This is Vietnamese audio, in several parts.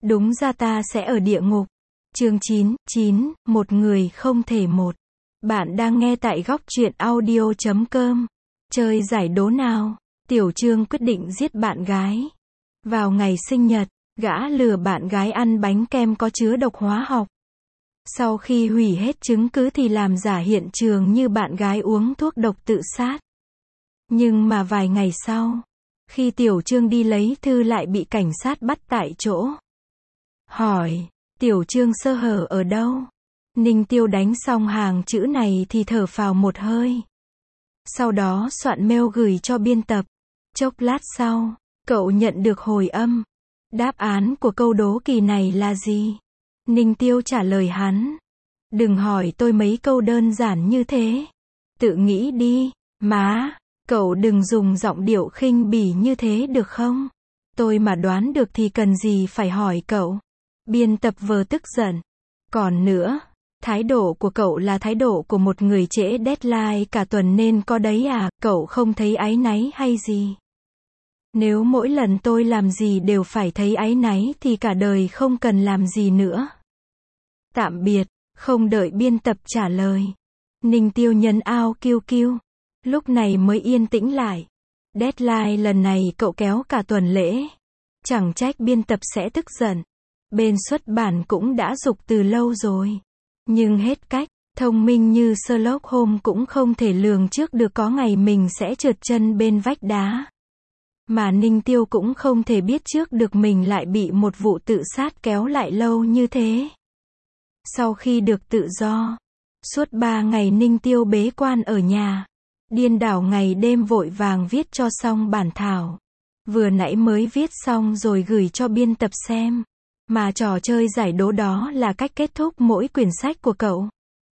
Đúng ra ta sẽ ở địa ngục. Chương 9, một người không thể một. Bạn đang nghe tại góc truyện audio.com. Chơi giải đố nào. Tiểu Trương quyết định giết bạn gái. Vào ngày sinh nhật, gã lừa bạn gái ăn bánh kem có chứa độc hóa học. Sau khi hủy hết chứng cứ thì làm giả hiện trường như bạn gái uống thuốc độc tự sát. Nhưng mà vài ngày sau, khi Tiểu Trương đi lấy thư lại bị cảnh sát bắt tại chỗ. Hỏi, Tiểu Trương sơ hở ở đâu? Ninh Tiêu đánh xong hàng chữ này thì thở phào một hơi. Sau đó soạn mail gửi cho biên tập. Chốc lát sau, cậu nhận được hồi âm. Đáp án của câu đố kỳ này là gì? Ninh Tiêu trả lời hắn. Đừng hỏi tôi mấy câu đơn giản như thế. Tự nghĩ đi, má. Cậu đừng dùng giọng điệu khinh bỉ như thế được không? Tôi mà đoán được thì cần gì phải hỏi cậu. Biên tập vừa tức giận. Còn nữa, thái độ của cậu là thái độ của một người trễ deadline cả tuần nên có đấy à, cậu không thấy áy náy hay gì? Nếu mỗi lần tôi làm gì đều phải thấy áy náy thì cả đời không cần làm gì nữa. Tạm biệt, không đợi biên tập trả lời. Ninh Tiêu nhấn ao kiêu kiêu. Lúc này mới yên tĩnh lại. Deadline lần này cậu kéo cả tuần lễ. Chẳng trách biên tập sẽ tức giận. Bên xuất bản cũng đã giục từ lâu rồi. Nhưng hết cách, thông minh như Sherlock Holmes cũng không thể lường trước được có ngày mình sẽ trượt chân bên vách đá. Mà Ninh Tiêu cũng không thể biết trước được mình lại bị một vụ tự sát kéo lại lâu như thế. Sau khi được tự do, suốt 3 ngày Ninh Tiêu bế quan ở nhà. Điên đảo ngày đêm vội vàng viết cho xong bản thảo. Vừa nãy mới viết xong rồi gửi cho biên tập xem. Mà trò chơi giải đố đó là cách kết thúc mỗi quyển sách của cậu.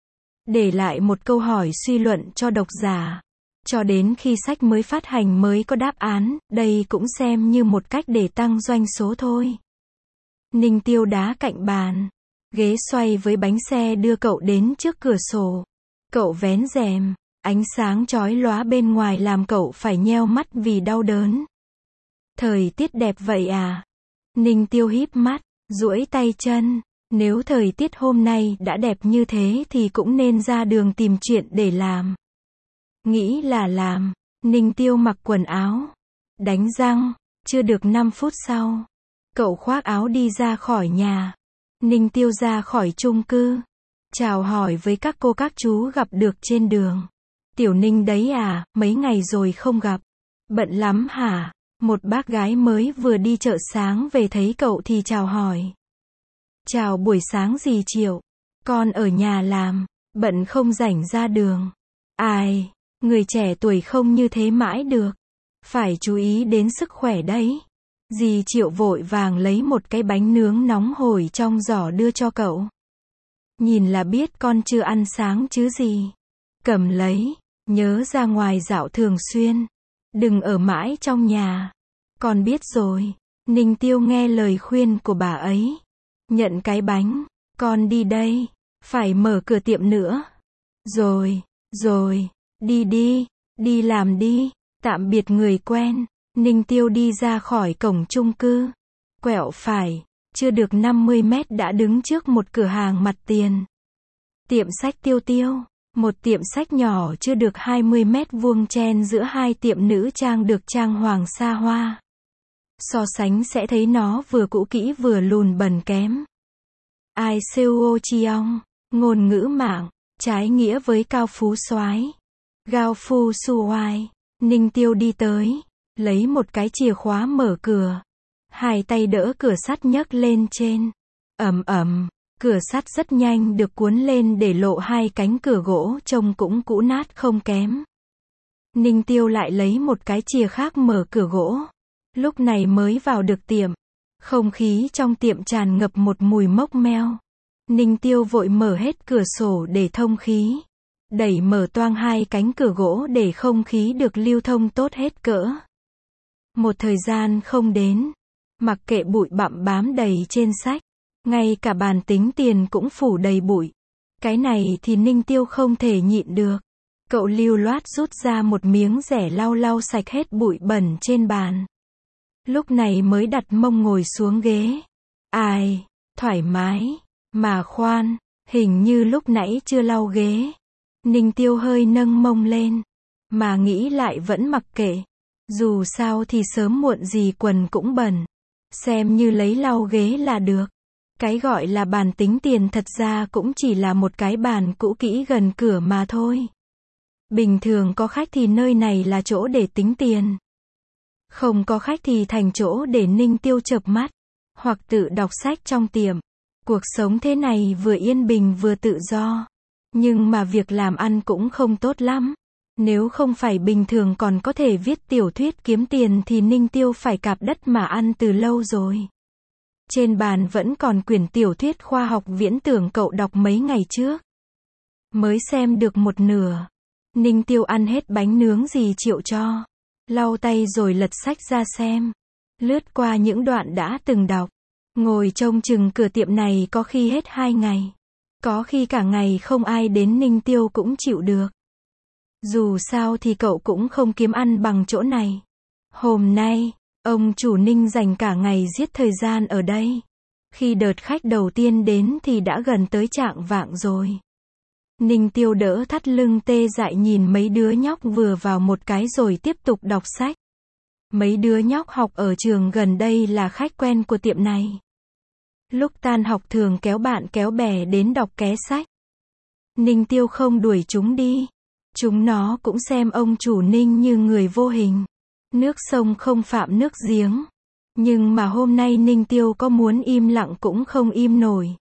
Để lại một câu hỏi suy luận cho độc giả. Cho đến khi sách mới phát hành mới có đáp án, đây cũng xem như một cách để tăng doanh số thôi. Ninh Tiêu đá cạnh bàn. Ghế xoay với bánh xe đưa cậu đến trước cửa sổ. Cậu vén rèm. Ánh sáng chói lóa bên ngoài làm cậu phải nheo mắt vì đau đớn. Thời tiết đẹp vậy à? Ninh Tiêu híp mắt, duỗi tay chân. Nếu thời tiết hôm nay đã đẹp như thế thì cũng nên ra đường tìm chuyện để làm. Nghĩ là làm. Ninh Tiêu mặc quần áo. Đánh răng. Chưa được 5 phút sau. Cậu khoác áo đi ra khỏi nhà. Ninh Tiêu ra khỏi chung cư. Chào hỏi với các cô các chú gặp được trên đường. Tiểu Ninh đấy à, mấy ngày rồi không gặp. Bận lắm hả? Một bác gái mới vừa đi chợ sáng về thấy cậu thì chào hỏi. Chào buổi sáng dì Triệu. Con ở nhà làm, bận không rảnh ra đường. Ai, người trẻ tuổi không như thế mãi được. Phải chú ý đến sức khỏe đấy. Dì Triệu vội vàng lấy một cái bánh nướng nóng hổi trong giỏ đưa cho cậu. Nhìn là biết con chưa ăn sáng chứ gì. Cầm lấy. Nhớ ra ngoài dạo thường xuyên. Đừng ở mãi trong nhà. Con biết rồi. Ninh Tiêu nghe lời khuyên của bà ấy. Nhận cái bánh. Con đi đây. Phải mở cửa tiệm nữa. Rồi. Đi. Đi làm đi. Tạm biệt người quen. Ninh Tiêu đi ra khỏi cổng chung cư. Quẹo phải. Chưa được 50 mét đã đứng trước một cửa hàng mặt tiền. Tiệm sách Tiêu. Một tiệm sách nhỏ chưa được 20 mét vuông chen giữa hai tiệm nữ trang được trang hoàng xa hoa. So sánh sẽ thấy nó vừa cũ kỹ vừa lùn bần kém. Ai Seo Chiong, ngôn ngữ mạng, trái nghĩa với cao phú soái. Gao Phu Suai. Ninh Tiêu đi tới, lấy một cái chìa khóa mở cửa. Hai tay đỡ cửa sắt nhấc lên trên. Ầm. Cửa sắt rất nhanh được cuốn lên để lộ hai cánh cửa gỗ trông cũng cũ nát không kém. Ninh Tiêu lại lấy một cái chìa khác mở cửa gỗ. Lúc này mới vào được tiệm. Không khí trong tiệm tràn ngập một mùi mốc meo. Ninh Tiêu vội mở hết cửa sổ để thông khí. Đẩy mở toang hai cánh cửa gỗ để không khí được lưu thông tốt hết cỡ. Một thời gian không đến. Mặc kệ bụi bặm bám đầy trên sách. Ngay cả bàn tính tiền cũng phủ đầy bụi. Cái này thì Ninh Tiêu không thể nhịn được. Cậu lưu loát rút ra một miếng rẻ lau sạch hết bụi bẩn trên bàn. Lúc này mới đặt mông ngồi xuống ghế. Ai, thoải mái, mà khoan, hình như lúc nãy chưa lau ghế. Ninh Tiêu hơi nâng mông lên, mà nghĩ lại vẫn mặc kệ. Dù sao thì sớm muộn gì quần cũng bẩn. Xem như lấy lau ghế là được. Cái gọi là bàn tính tiền thật ra cũng chỉ là một cái bàn cũ kỹ gần cửa mà thôi. Bình thường có khách thì nơi này là chỗ để tính tiền. Không có khách thì thành chỗ để Ninh Tiêu chợp mắt, hoặc tự đọc sách trong tiệm. Cuộc sống thế này vừa yên bình vừa tự do. Nhưng mà việc làm ăn cũng không tốt lắm. Nếu không phải bình thường còn có thể viết tiểu thuyết kiếm tiền thì Ninh Tiêu phải cạp đất mà ăn từ lâu rồi. Trên bàn vẫn còn quyển tiểu thuyết khoa học viễn tưởng cậu đọc mấy ngày trước. Mới xem được một nửa. Ninh Tiêu ăn hết bánh nướng dì Triệu cho. Lau tay rồi lật sách ra xem. Lướt qua những đoạn đã từng đọc. Ngồi trông chừng cửa tiệm này có khi hết 2 ngày. Có khi cả ngày không ai đến Ninh Tiêu cũng chịu được. Dù sao thì cậu cũng không kiếm ăn bằng chỗ này. Hôm nay, ông chủ Ninh dành cả ngày giết thời gian ở đây. Khi đợt khách đầu tiên đến thì đã gần tới chạng vạng rồi. Ninh Tiêu đỡ thắt lưng tê dại nhìn mấy đứa nhóc vừa vào một cái rồi tiếp tục đọc sách. Mấy đứa nhóc học ở trường gần đây là khách quen của tiệm này. Lúc tan học thường kéo bạn kéo bè đến đọc ké sách. Ninh Tiêu không đuổi chúng đi. Chúng nó cũng xem ông chủ Ninh như người vô hình. Nước sông không phạm nước giếng. Nhưng mà hôm nay Ninh Tiêu có muốn im lặng cũng không im nổi.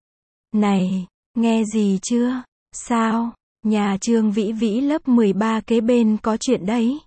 Này, nghe gì chưa? Sao? Nhà Trương Vĩ Vĩ lớp 13 kế bên có chuyện đấy.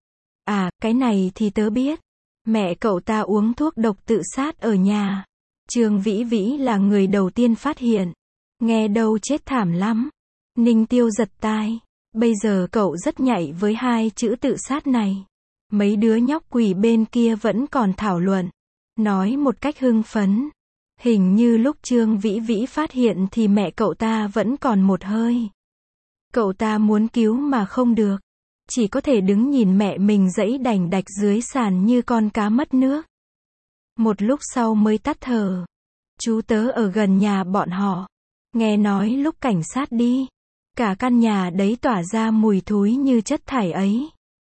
À, cái này thì tớ biết. Mẹ cậu ta uống thuốc độc tự sát ở nhà. Trương Vĩ Vĩ là người đầu tiên phát hiện. Nghe đâu chết thảm lắm. Ninh Tiêu giật tai. Bây giờ cậu rất nhạy với 2 chữ tự sát này. Mấy đứa nhóc quỷ bên kia vẫn còn thảo luận. Nói một cách hưng phấn. Hình như lúc Trương Vĩ Vĩ phát hiện thì mẹ cậu ta vẫn còn một hơi. Cậu ta muốn cứu mà không được. Chỉ có thể đứng nhìn mẹ mình giãy đành đạch dưới sàn như con cá mất nước. Một lúc sau mới tắt thở. Chú tớ ở gần nhà bọn họ. Nghe nói lúc cảnh sát đi. Cả căn nhà đấy tỏa ra mùi thối như chất thải ấy.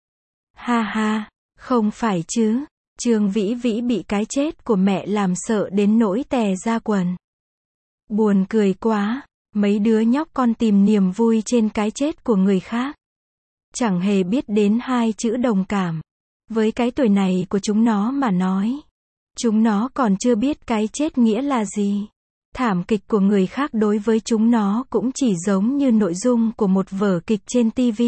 Ha ha, không phải chứ. Trương Vĩ Vĩ bị cái chết của mẹ làm sợ đến nỗi tè ra quần. Buồn cười quá, mấy đứa nhóc con tìm niềm vui trên cái chết của người khác. Chẳng hề biết đến 2 chữ đồng cảm. Với cái tuổi này của chúng nó mà nói. Chúng nó còn chưa biết cái chết nghĩa là gì. Thảm kịch của người khác đối với chúng nó cũng chỉ giống như nội dung của một vở kịch trên TV.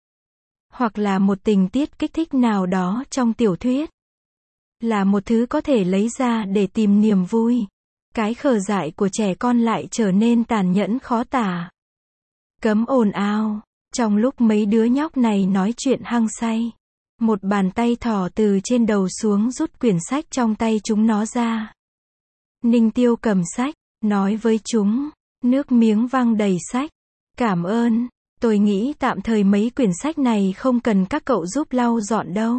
Hoặc là một tình tiết kích thích nào đó trong tiểu thuyết. Là một thứ có thể lấy ra để tìm niềm vui. Cái khờ dại của trẻ con lại trở nên tàn nhẫn khó tả. Cấm ồn ào. Trong lúc mấy đứa nhóc này nói chuyện hăng say. Một bàn tay thò từ trên đầu xuống rút quyển sách trong tay chúng nó ra. Ninh Tiêu cầm sách, nói với chúng, nước miếng văng đầy sách. Cảm ơn, tôi nghĩ tạm thời mấy quyển sách này không cần các cậu giúp lau dọn đâu.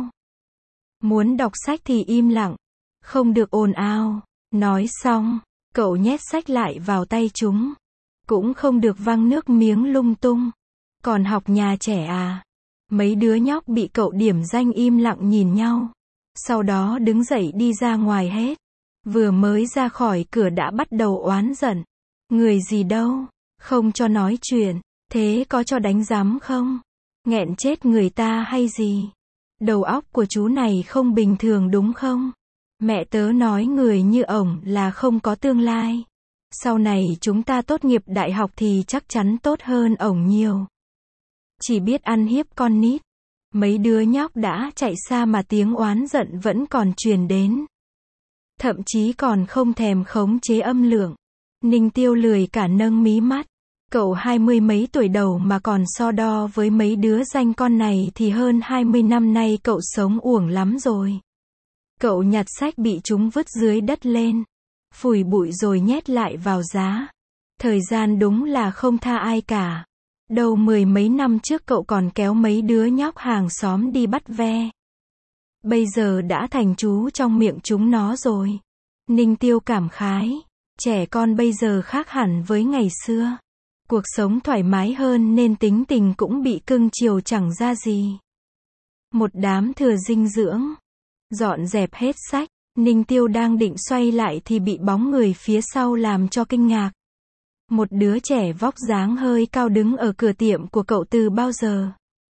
Muốn đọc sách thì im lặng, không được ồn ào. Nói xong, cậu nhét sách lại vào tay chúng. Cũng không được văng nước miếng lung tung. Còn học nhà trẻ à? Mấy đứa nhóc bị cậu điểm danh im lặng nhìn nhau. Sau đó đứng dậy đi ra ngoài hết. Vừa mới ra khỏi cửa đã bắt đầu oán giận. Người gì đâu, không cho nói chuyện. Thế có cho đánh giám không? Nghẹn chết người ta hay gì? Đầu óc của chú này không bình thường đúng không? Mẹ tớ nói người như ổng là không có tương lai. Sau này chúng ta tốt nghiệp đại học thì chắc chắn tốt hơn ổng nhiều. Chỉ biết ăn hiếp con nít. Mấy đứa nhóc đã chạy xa mà tiếng oán giận vẫn còn truyền đến. Thậm chí còn không thèm khống chế âm lượng. Ninh Tiêu lười cả nâng mí mắt. Cậu 20 mấy tuổi đầu mà còn so đo với mấy đứa danh con này thì hơn 20 năm nay cậu sống uổng lắm rồi. Cậu nhặt sách bị chúng vứt dưới đất lên. Phủi bụi rồi nhét lại vào giá. Thời gian đúng là không tha ai cả. Đầu 10 mấy năm trước cậu còn kéo mấy đứa nhóc hàng xóm đi bắt ve. Bây giờ đã thành chú trong miệng chúng nó rồi. Ninh Tiêu cảm khái. Trẻ con bây giờ khác hẳn với ngày xưa. Cuộc sống thoải mái hơn nên tính tình cũng bị cưng chiều chẳng ra gì. Một đám thừa dinh dưỡng. Dọn dẹp hết sách, Ninh Tiêu đang định xoay lại thì bị bóng người phía sau làm cho kinh ngạc. Một đứa trẻ vóc dáng hơi cao đứng ở cửa tiệm của cậu từ bao giờ.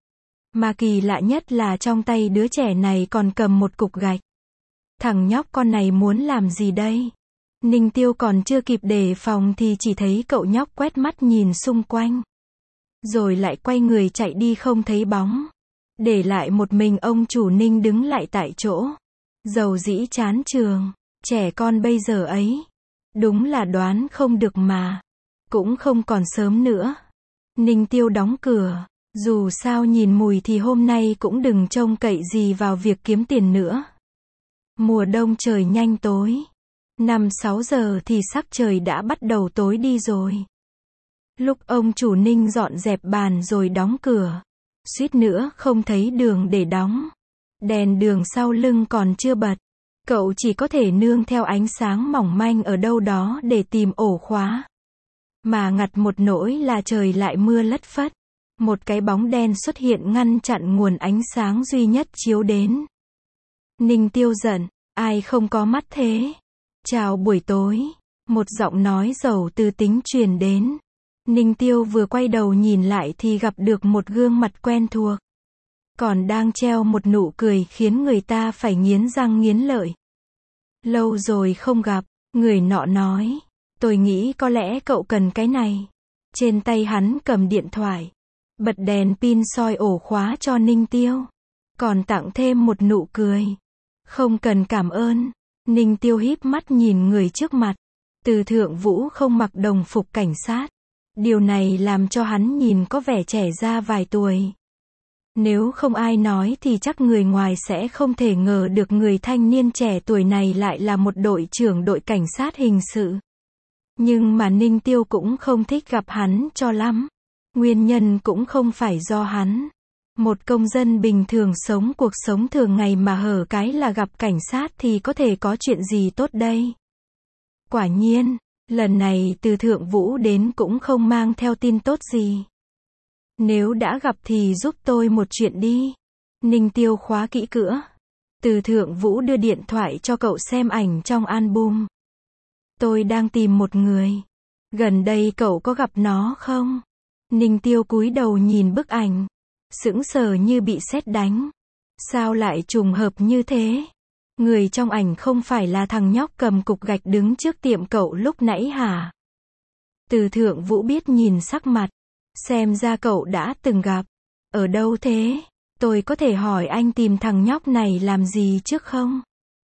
Mà kỳ lạ nhất là trong tay đứa trẻ này còn cầm một cục gạch. Thằng nhóc con này muốn làm gì đây? Ninh Tiêu còn chưa kịp đề phòng thì chỉ thấy cậu nhóc quét mắt nhìn xung quanh. Rồi lại quay người chạy đi không thấy bóng. Để lại một mình ông chủ Ninh đứng lại tại chỗ. Dầu dĩ chán trường. Trẻ con bây giờ ấy. Đúng là đoán không được mà. Cũng không còn sớm nữa. Ninh Tiêu đóng cửa. Dù sao nhìn mùi thì hôm nay cũng đừng trông cậy gì vào việc kiếm tiền nữa. Mùa đông trời nhanh tối. 5-6 giờ thì sắc trời đã bắt đầu tối đi rồi. Lúc ông chủ Ninh dọn dẹp bàn rồi đóng cửa. Suýt nữa không thấy đường để đóng. Đèn đường sau lưng còn chưa bật. Cậu chỉ có thể nương theo ánh sáng mỏng manh ở đâu đó để tìm ổ khóa. Mà ngặt một nỗi là trời lại mưa lất phất. Một cái bóng đen xuất hiện ngăn chặn nguồn ánh sáng duy nhất chiếu đến. Ninh Tiêu giận, ai không có mắt thế? Chào buổi tối. Một giọng nói giàu tư tính truyền đến. Ninh Tiêu vừa quay đầu nhìn lại thì gặp được một gương mặt quen thuộc. Còn đang treo một nụ cười khiến người ta phải nghiến răng nghiến lợi. Lâu rồi không gặp, người nọ nói. Tôi nghĩ có lẽ cậu cần cái này. Trên tay hắn cầm điện thoại. Bật đèn pin soi ổ khóa cho Ninh Tiêu. Còn tặng thêm một nụ cười. Không cần cảm ơn. Ninh Tiêu híp mắt nhìn người trước mặt. Từ Thượng Vũ không mặc đồng phục cảnh sát. Điều này làm cho hắn nhìn có vẻ trẻ ra vài tuổi. Nếu không ai nói thì chắc người ngoài sẽ không thể ngờ được người thanh niên trẻ tuổi này lại là một đội trưởng đội cảnh sát hình sự. Nhưng mà Ninh Tiêu cũng không thích gặp hắn cho lắm. Nguyên nhân cũng không phải do hắn. Một công dân bình thường sống cuộc sống thường ngày mà hở cái là gặp cảnh sát thì có thể có chuyện gì tốt đây? Quả nhiên, lần này từ Thượng Vũ đến cũng không mang theo tin tốt gì. Nếu đã gặp thì giúp tôi một chuyện đi. Ninh Tiêu khóa kỹ cửa. Từ Thượng Vũ đưa điện thoại cho cậu xem ảnh trong album. Tôi đang tìm một người. Gần đây cậu có gặp nó không? Ninh Tiêu cúi đầu nhìn bức ảnh. Sững sờ như bị sét đánh. Sao lại trùng hợp như thế? Người trong ảnh không phải là thằng nhóc cầm cục gạch đứng trước tiệm cậu lúc nãy hả? Từ Thượng Vũ biết nhìn sắc mặt. Xem ra cậu đã từng gặp. Ở đâu thế? Tôi có thể hỏi anh tìm thằng nhóc này làm gì trước không?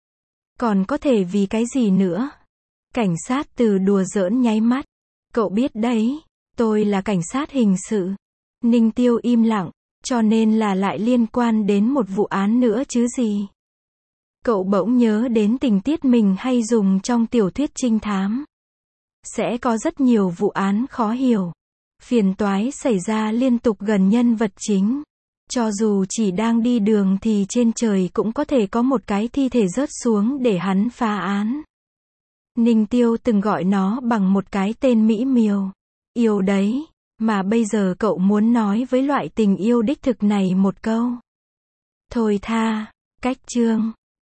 Còn có thể vì cái gì nữa? Cảnh sát Từ đùa giỡn nháy mắt. Cậu biết đấy, tôi là cảnh sát hình sự. Ninh Tiêu im lặng, cho nên là lại liên quan đến một vụ án nữa chứ gì. Cậu bỗng nhớ đến tình tiết mình hay dùng trong tiểu thuyết trinh thám. Sẽ có rất nhiều vụ án khó hiểu. Phiền toái xảy ra liên tục gần nhân vật chính. Cho dù chỉ đang đi đường thì trên trời cũng có thể có một cái thi thể rớt xuống để hắn phá án. Ninh Tiêu từng gọi nó bằng một cái tên mỹ miều. Yêu đấy. Mà bây giờ cậu muốn nói với loại tình yêu đích thực này một câu. Thôi tha. Cách chương.